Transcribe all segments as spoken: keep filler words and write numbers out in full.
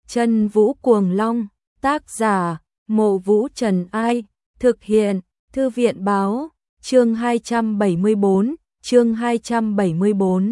Chân Vũ Cuồng Long, tác giả, Mộ Vũ Trần Ai, thực hiện, Thư viện Báo, chương hai trăm bảy mươi bốn, chương hai trăm bảy mươi bốn.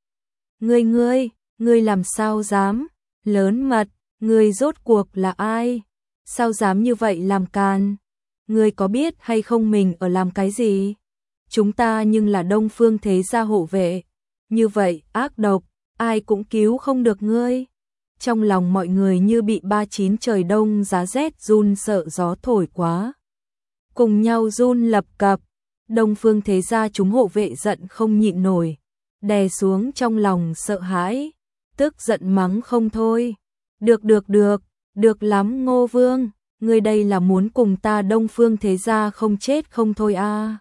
Ngươi ngươi, ngươi làm sao dám, lớn mật, ngươi rốt cuộc là ai? Sao dám như vậy làm càn? Ngươi có biết hay không mình ở làm cái gì? Chúng ta nhưng là Đông Phương thế gia hộ vệ, như vậy ác độc, ai cũng cứu không được ngươi. Trong lòng mọi người như bị ba chín trời đông giá rét run sợ gió thổi quá. Cùng nhau run lập cập, Đông Phương thế gia chúng hộ vệ giận không nhịn nổi, đè xuống trong lòng sợ hãi, tức giận mắng không thôi. Được được được, được lắm Ngô Vương, ngươi đây là muốn cùng ta Đông Phương thế gia không chết không thôi à.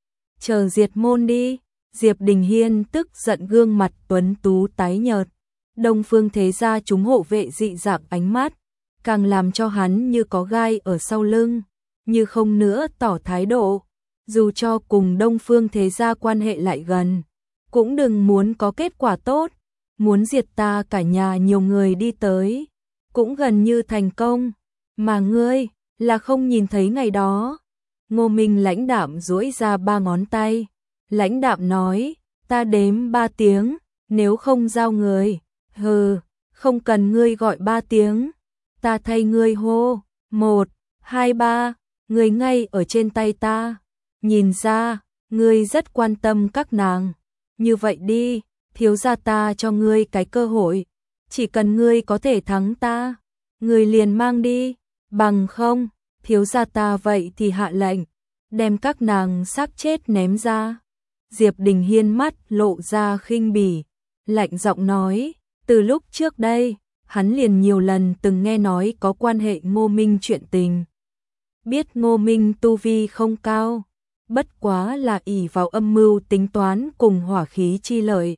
Chờ diệt môn đi. Diệp Đình Hiên tức giận gương mặt tuấn tú tái nhợt. Đông Phương thế gia chúng hộ vệ dị dạng ánh mắt, càng làm cho hắn như có gai ở sau lưng, như không nữa tỏ thái độ. Dù cho cùng Đông Phương thế gia quan hệ lại gần, cũng đừng muốn có kết quả tốt, muốn diệt ta cả nhà nhiều người đi tới, cũng gần như thành công, mà ngươi là không nhìn thấy ngày đó. Ngô Minh lãnh đạm duỗi ra ba ngón tay, lãnh đạm nói, ta đếm ba tiếng, nếu không giao người, hừ, không cần ngươi gọi ba tiếng, ta thay ngươi hô, một, hai, ba, ngươi ngay ở trên tay ta, nhìn ra, ngươi rất quan tâm các nàng, như vậy đi, thiếu gia ta cho ngươi cái cơ hội, chỉ cần ngươi có thể thắng ta, ngươi liền mang đi, bằng không, thiếu gia ta vậy thì hạ lệnh, đem các nàng xác chết ném ra. Diệp Đình Hiên mắt lộ ra khinh bỉ, lạnh giọng nói, từ lúc trước đây, hắn liền nhiều lần từng nghe nói có quan hệ Ngô Minh chuyện tình. Biết Ngô Minh tu vi không cao, bất quá là ỷ vào âm mưu tính toán cùng hỏa khí chi lợi,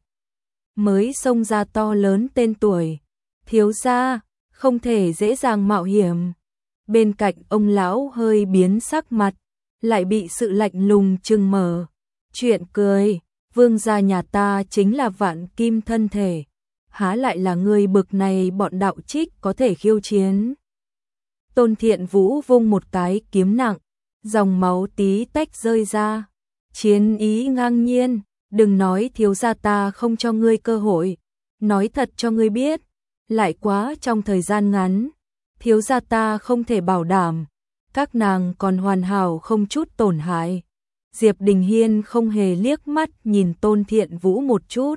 mới xông ra to lớn tên tuổi, thiếu gia, không thể dễ dàng mạo hiểm. Bên cạnh ông lão hơi biến sắc mặt, lại bị sự lạnh lùng trừng mở. Chuyện cười, vương gia nhà ta chính là vạn kim thân thể, há lại là người bực này bọn đạo trích có thể khiêu chiến. Tôn Thiện Vũ vung một cái kiếm nặng, dòng máu tí tách rơi ra, chiến ý ngang nhiên, đừng nói thiếu gia ta không cho ngươi cơ hội, nói thật cho ngươi biết, lại quá trong thời gian ngắn, thiếu gia ta không thể bảo đảm, các nàng còn hoàn hảo không chút tổn hại. Diệp Đình Hiên không hề liếc mắt nhìn Tôn Thiện Vũ một chút,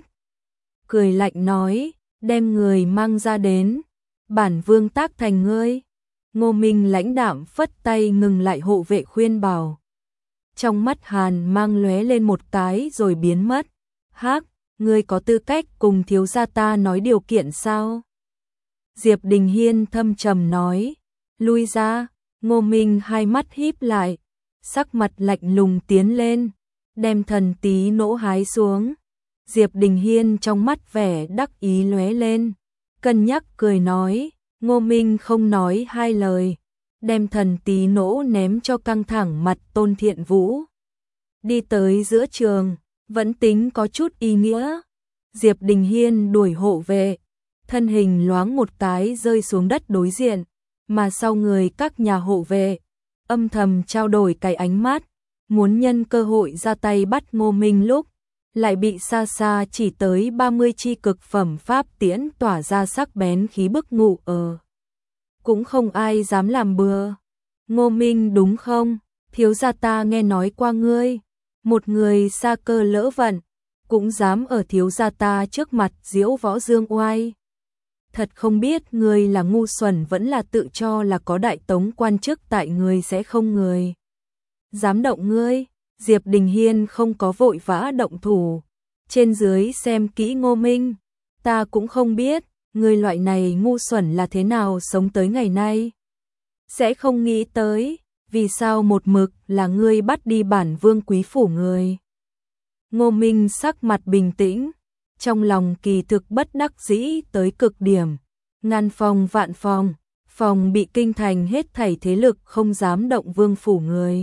cười lạnh nói, đem người mang ra đến, bản vương tác thành ngươi. Ngô Minh lãnh đạm phất tay ngừng lại hộ vệ khuyên bảo. Trong mắt hàn mang lóe lên một cái rồi biến mất. Hắc, ngươi có tư cách cùng thiếu gia ta nói điều kiện sao? Diệp Đình Hiên thâm trầm nói, lui ra. Ngô Minh hai mắt híp lại, sắc mặt lạnh lùng tiến lên, đem thần tí nỗ hái xuống. Diệp Đình Hiên trong mắt vẻ đắc ý lóe lên, cân nhắc cười nói, Ngô Minh không nói hai lời, đem thần tí nỗ ném cho căng thẳng mặt Tôn Thiện Vũ. Đi tới giữa trường, vẫn tính có chút ý nghĩa. Diệp Đình Hiên đuổi hộ vệ, thân hình loáng một cái rơi xuống đất đối diện, mà sau người các nhà hộ vệ, âm thầm trao đổi cái ánh mắt, muốn nhân cơ hội ra tay bắt Ngô Minh lúc, lại bị xa xa chỉ tới ba mươi chi cực phẩm pháp tiễn tỏa ra sắc bén khí bức ngụ ở. Cũng không ai dám làm bừa. Ngô Minh đúng không? Thiếu gia ta nghe nói qua ngươi, một người xa cơ lỡ vận, cũng dám ở thiếu gia ta trước mặt diễu võ dương oai. Thật không biết ngươi là ngu xuẩn vẫn là tự cho là có đại tống quan chức tại ngươi sẽ không người dám động ngươi. Diệp Đình Hiên không có vội vã động thủ, trên dưới xem kỹ Ngô Minh, ta cũng không biết ngươi loại này ngu xuẩn là thế nào sống tới ngày nay, sẽ không nghĩ tới vì sao một mực là ngươi bắt đi bản vương quý phủ người. Ngô Minh sắc mặt bình tĩnh, trong lòng kỳ thực bất đắc dĩ tới cực điểm, ngàn phòng vạn phòng, phòng bị kinh thành hết thảy thế lực không dám động vương phủ người.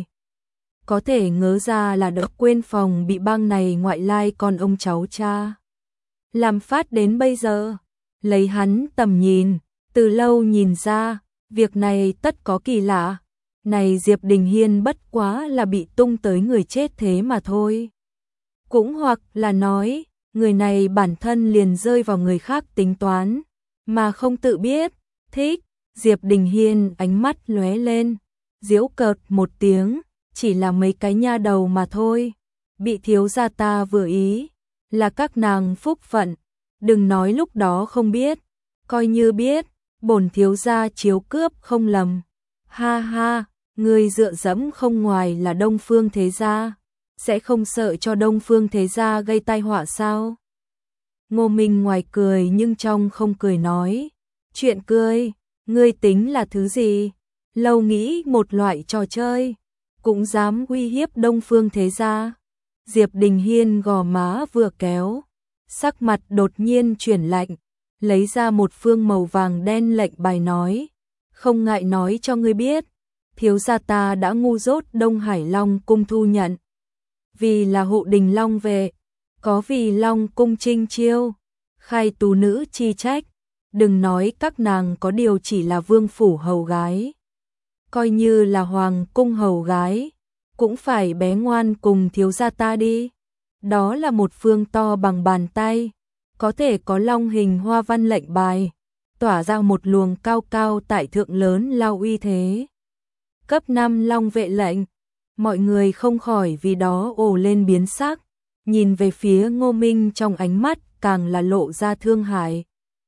Có thể ngớ ra là đỡ quên phòng bị bang này ngoại lai con ông cháu cha làm phát đến bây giờ, lấy hắn tầm nhìn, Từ lâu nhìn ra, việc này tất có kỳ lạ. Này Diệp Đình Hiên bất quá là bị tung tới người chết thế mà thôi. Cũng hoặc là nói, người này bản thân liền rơi vào người khác tính toán, mà không tự biết. Thích, Diệp Đình Hiên ánh mắt lóe lên, giễu cợt một tiếng, chỉ là mấy cái nha đầu mà thôi. Bị thiếu gia ta vừa ý, là các nàng phúc phận. Đừng nói lúc đó không biết, coi như biết, bổn thiếu gia chiếu cướp không lầm. Ha ha, người dựa dẫm không ngoài là Đông Phương Thế Gia, sẽ không sợ cho Đông Phương Thế Gia gây tai họa sao? Ngô Minh ngoài cười nhưng trong không cười nói, chuyện cười, ngươi tính là thứ gì? Lâu nghĩ một loại trò chơi, cũng dám uy hiếp Đông Phương Thế Gia. Diệp Đình Hiên gò má vừa kéo, sắc mặt đột nhiên chuyển lạnh, lấy ra một phương màu vàng đen lệnh bài nói, không ngại nói cho ngươi biết, thiếu gia ta đã ngu dốt Đông Hải Long cung thu nhận. Vì là hộ đình Long về, có vì Long cung trinh chiêu, khai tú nữ chi trách, đừng nói các nàng có điều chỉ là vương phủ hầu gái. Coi như là hoàng cung hầu gái, cũng phải bé ngoan cùng thiếu gia ta đi. Đó là một phương to bằng bàn tay, có thể có long hình hoa văn lệnh bài, tỏa ra một luồng cao cao tại thượng lớn lao uy thế. Cấp năm long vệ lệnh, mọi người không khỏi vì đó ồ lên biến sắc, nhìn về phía Ngô Minh trong ánh mắt càng là lộ ra thương hại.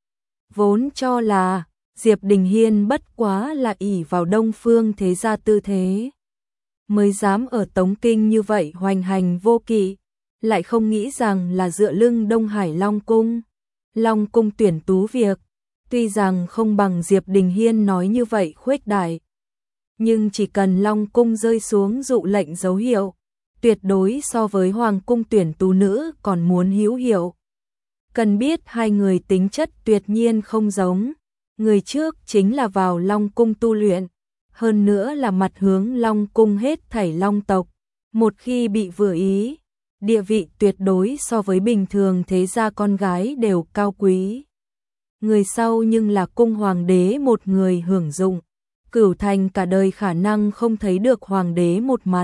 Vốn cho là Diệp Đình Hiên bất quá là ỷ vào Đông Phương Thế Gia tư thế, mới dám ở Tống Kinh như vậy hoành hành vô kỵ, lại không nghĩ rằng là dựa lưng Đông Hải Long Cung. Long Cung tuyển tú việc, tuy rằng không bằng Diệp Đình Hiên nói như vậy khuếch đại, nhưng chỉ cần Long Cung rơi xuống dụ lệnh dấu hiệu, tuyệt đối so với Hoàng Cung tuyển tú nữ còn muốn hữu hiệu. Cần biết hai người tính chất tuyệt nhiên không giống, người trước chính là vào Long Cung tu luyện, hơn nữa là mặt hướng Long Cung hết thảy Long tộc, một khi bị vừa ý, địa vị tuyệt đối so với bình thường thế gia con gái đều cao quý. Người sau nhưng là cung hoàng đế một người hưởng dụng, cửu thành cả đời khả năng không thấy được hoàng đế một mặt.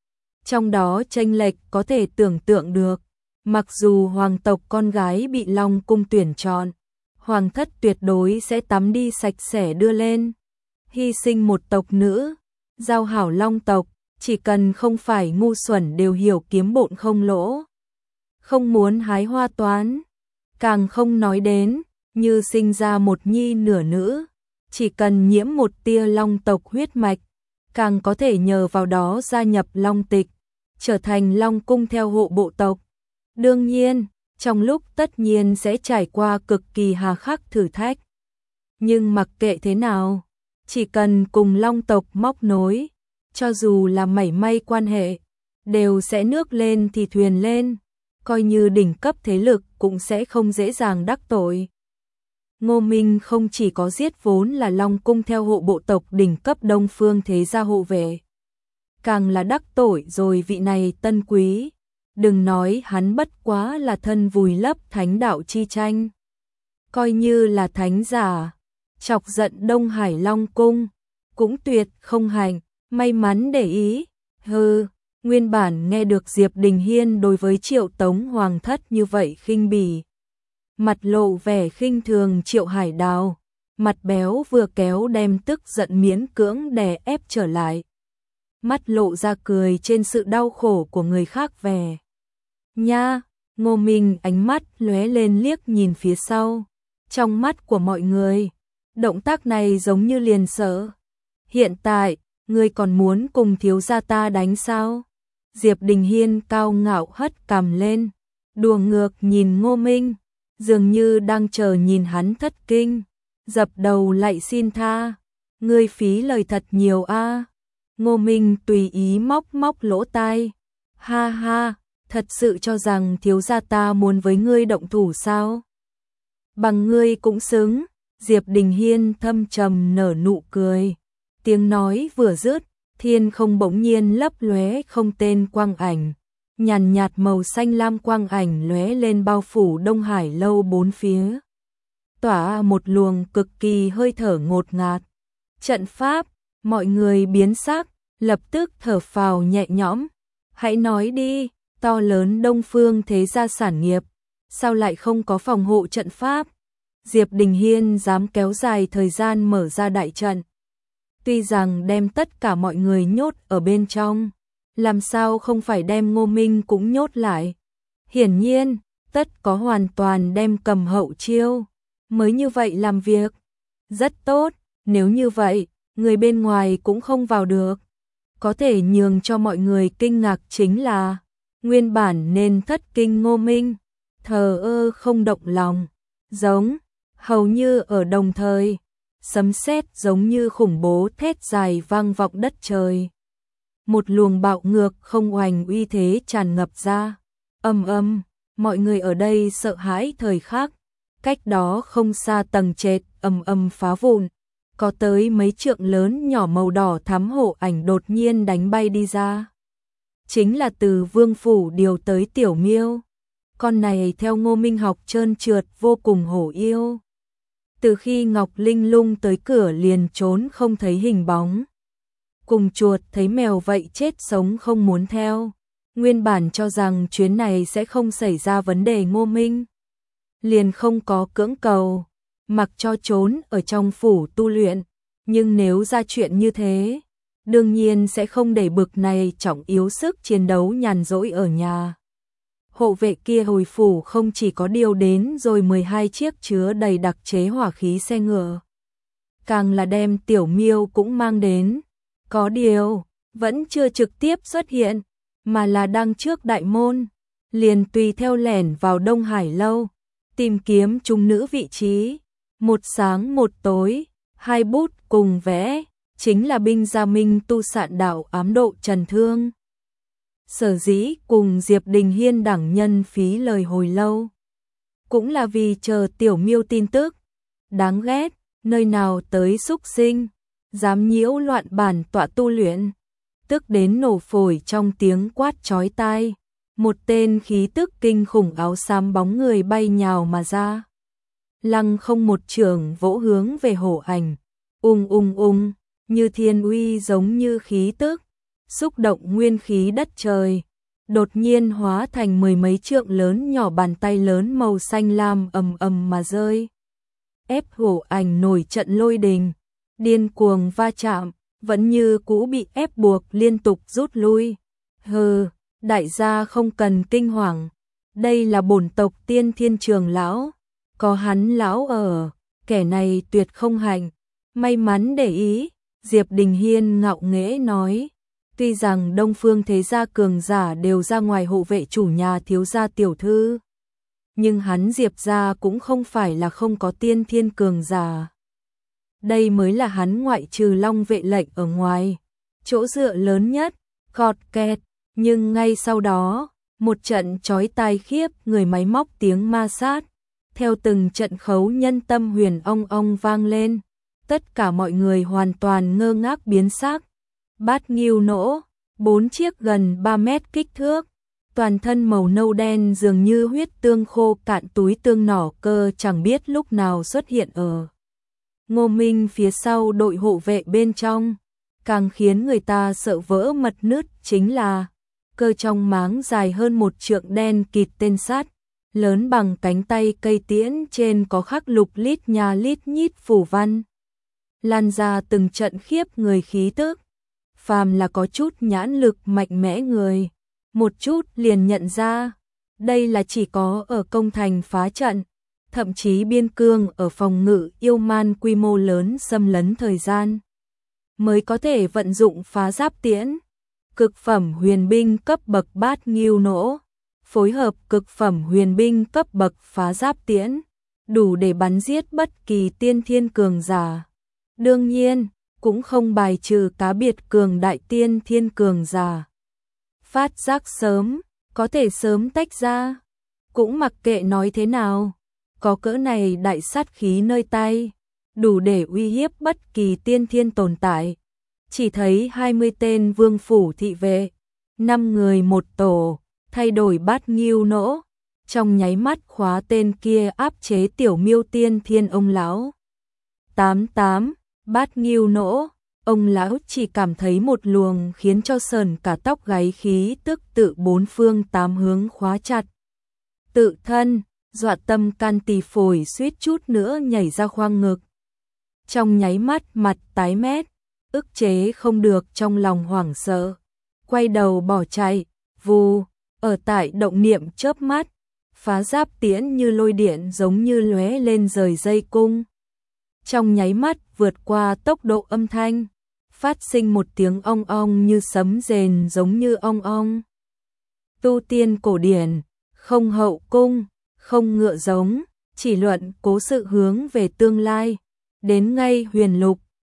Trong đó chênh lệch có thể tưởng tượng được, mặc dù hoàng tộc con gái bị Long Cung tuyển chọn, hoàng thất tuyệt đối sẽ tắm đi sạch sẽ đưa lên. Hy sinh một tộc nữ, giao hảo Long tộc, chỉ cần không phải ngu xuẩn đều hiểu kiếm bộn không lỗ. Không muốn hái hoa toán, càng không nói đến, như sinh ra một nhi nửa nữ, chỉ cần nhiễm một tia Long tộc huyết mạch, càng có thể nhờ vào đó gia nhập Long tịch, trở thành Long Cung theo hộ bộ tộc. Đương nhiên, trong lúc tất nhiên sẽ trải qua cực kỳ hà khắc thử thách. Nhưng mặc kệ thế nào, chỉ cần cùng Long tộc móc nối, cho dù là mảy may quan hệ, đều sẽ nước lên thì thuyền lên, coi như đỉnh cấp thế lực cũng sẽ không dễ dàng đắc tội. Ngô Minh không chỉ có giết vốn là Long Cung theo hộ bộ tộc đỉnh cấp Đông Phương Thế Gia hộ vệ, càng là đắc tội rồi vị này tân quý. Đừng nói hắn bất quá là thân vùi lấp thánh đạo chi tranh, coi như là thánh giả, chọc giận Đông Hải Long Cung, cũng tuyệt không hành, may mắn để ý. Hừ, nguyên bản nghe được Diệp Đình Hiên đối với Triệu Tống Hoàng thất như vậy khinh bỉ, mặt lộ vẻ khinh thường Triệu Hải Đào, mặt béo vừa kéo đem tức giận miễn cưỡng đè ép trở lại, mắt lộ ra cười trên sự đau khổ của người khác vẻ. Nha, Ngô Minh ánh mắt lóe lên liếc nhìn phía sau, trong mắt của mọi người, động tác này giống như liền sợ. Hiện tại, ngươi còn muốn cùng thiếu gia ta đánh sao? Diệp Đình Hiên cao ngạo hất cằm lên, đùa ngược nhìn Ngô Minh, dường như đang chờ nhìn hắn thất kinh, dập đầu lạy xin tha. Ngươi phí lời thật nhiều a. Ngô Minh tùy ý móc móc lỗ tai. Ha ha, thật sự cho rằng thiếu gia ta muốn với ngươi động thủ sao? Bằng ngươi cũng xứng. Diệp Đình Hiên thâm trầm nở nụ cười. Tiếng nói vừa dứt, thiên không bỗng nhiên lấp lóe không tên quang ảnh, nhàn nhạt màu xanh lam quang ảnh lóe lên bao phủ Đông Hải lâu bốn phía. tỏa một luồng cực kỳ hơi thở ngột ngạt. Trận pháp, mọi người biến sắc, lập tức thở phào nhẹ nhõm. Hãy nói đi, to lớn Đông Phương thế gia sản nghiệp, sao lại không có phòng hộ trận pháp? Diệp Đình Hiên dám kéo dài thời gian mở ra đại trận. Tuy rằng đem tất cả mọi người nhốt ở bên trong, làm sao không phải đem Ngô Minh cũng nhốt lại. Hiển nhiên, tất có hoàn toàn đem cầm hậu chiêu, mới như vậy làm việc. Rất tốt, nếu như vậy, người bên ngoài cũng không vào được. Có thể nhường cho mọi người kinh ngạc chính là, nguyên bản nên thất kinh Ngô Minh, thờ ơ không động lòng, giống, hầu như ở đồng thời, sấm sét giống như khủng bố thét dài vang vọng đất trời. Một luồng bạo ngược không oanh uy thế tràn ngập ra, ầm ầm, mọi người ở đây sợ hãi thời khắc, cách đó không xa tầng trệt ầm ầm phá vụn, có tới mấy trượng lớn nhỏ màu đỏ thắm hộ ảnh đột nhiên đánh bay đi ra. Chính là từ Vương phủ điều tới Tiểu Miêu. Con này theo Ngô Minh học trơn trượt vô cùng hổ yêu. Từ khi Ngọc Linh Lung tới cửa liền trốn không thấy hình bóng. Cùng chuột thấy mèo vậy chết sống không muốn theo. Nguyên bản cho rằng chuyến này sẽ không xảy ra vấn đề Ngô Minh. Liền không có cưỡng cầu, mặc cho trốn ở trong phủ tu luyện. Nhưng nếu ra chuyện như thế, đương nhiên sẽ không để bực này trọng yếu sức chiến đấu nhàn rỗi ở nhà. Hộ vệ kia hồi phủ không chỉ có điều đến rồi mười hai chiếc chứa đầy đặc chế hỏa khí xe ngựa. Càng là đem Tiểu Miêu cũng mang đến. Có điều, vẫn chưa trực tiếp xuất hiện, mà là đang trước đại môn. Liền tùy theo lẻn vào Đông Hải lâu, tìm kiếm trung nữ vị trí. Một sáng một tối, hai bút cùng vẽ, chính là binh gia minh tu sạn đạo ám độ Trần Thương. Sở dĩ cùng Diệp Đình Hiên đẳng nhân phí lời hồi lâu, cũng là vì chờ Tiểu Miêu tin tức. Đáng ghét, nơi nào tới xúc sinh, dám nhiễu loạn bản tọa tu luyện, tức đến nổ phổi trong tiếng quát chói tai. Một tên khí tức kinh khủng áo xám bóng người bay nhào mà ra. Lăng không một trường vỗ hướng về hổ ảnh, ung ung ung, như thiên uy giống như khí tức, xúc động nguyên khí đất trời, đột nhiên hóa thành mười mấy trượng lớn nhỏ bàn tay lớn màu xanh lam ầm ầm mà rơi. Ép hổ ảnh nổi trận lôi đình, điên cuồng va chạm, vẫn như cũ bị ép buộc liên tục rút lui. Hừ, đại gia không cần kinh hoàng, đây là bổn tộc Tiên Thiên Trường lão, có hắn lão ở, kẻ này tuyệt không hành. May mắn để ý, Diệp Đình Hiên ngạo nghễ nói, tuy rằng Đông Phương thế gia cường giả đều ra ngoài hộ vệ chủ nhà thiếu gia tiểu thư, nhưng hắn Diệp gia cũng không phải là không có tiên thiên cường giả. Đây mới là hắn ngoại trừ Long vệ lệnh ở ngoài, chỗ dựa lớn nhất. Khọt kẹt, nhưng ngay sau đó, một trận chói tai khiếp người máy móc tiếng ma sát, theo từng trận khấu nhân tâm huyền ong ong vang lên. Tất cả mọi người hoàn toàn ngơ ngác biến sắc. Bát Ngưu nỗ, bốn chiếc gần ba mét kích thước, toàn thân màu nâu đen dường như huyết tương khô cạn túi tương nỏ cơ chẳng biết lúc nào xuất hiện ở Ngô Minh phía sau đội hộ vệ bên trong. Càng khiến người ta sợ vỡ mật nứt chính là cơ trong máng dài hơn một trượng đen kịt tên sắt, lớn bằng cánh tay cây tiễn, trên có khắc lục lít nha lít nhít phủ văn, lan ra từng trận khiếp người khí tức. Phàm là có chút nhãn lực mạnh mẽ người, một chút liền nhận ra, đây là chỉ có ở công thành phá trận, thậm chí biên cương ở phòng ngự yêu man quy mô lớn xâm lấn thời gian, mới có thể vận dụng phá giáp tiễn. Cực phẩm huyền binh cấp bậc Bát Ngưu nỗ, phối hợp cực phẩm huyền binh cấp bậc phá giáp tiễn, đủ để bắn giết bất kỳ tiên thiên cường giả. Đương nhiên, cũng không bài trừ cá biệt cường đại tiên thiên cường giả. Phát giác sớm, có thể sớm tách ra, cũng mặc kệ nói thế nào, có cỡ này đại sát khí nơi tay, đủ để uy hiếp bất kỳ tiên thiên tồn tại. Chỉ thấy hai mươi tên vương phủ thị vệ, năm người một tổ, thay đổi Bát Ngưu nỗ, trong nháy mắt khóa tên kia áp chế Tiểu Miêu Tiên Thiên ông lão. tám tám, bát nghiêu nỗ, ông lão chỉ cảm thấy một luồng khiến cho sờn cả tóc gáy khí tức tự bốn phương tám hướng khóa chặt tự thân, dọa tâm can tỳ phổi suýt chút nữa nhảy ra khoang ngực. Trong nháy mắt mặt tái mét, ức chế không được trong lòng hoảng sợ, quay đầu bỏ chạy, vù, ở tại động niệm chớp mắt, phá giáp tiễn như lôi điện giống như lóe lên rời dây cung. Trong nháy mắt vượt qua tốc độ âm thanh, phát sinh một tiếng ong ong như sấm rền giống như ong ong. Tu tiên cổ điển, không hậu cung, không ngựa giống, chỉ luận cố sự hướng về tương lai, đến ngay huyền lục,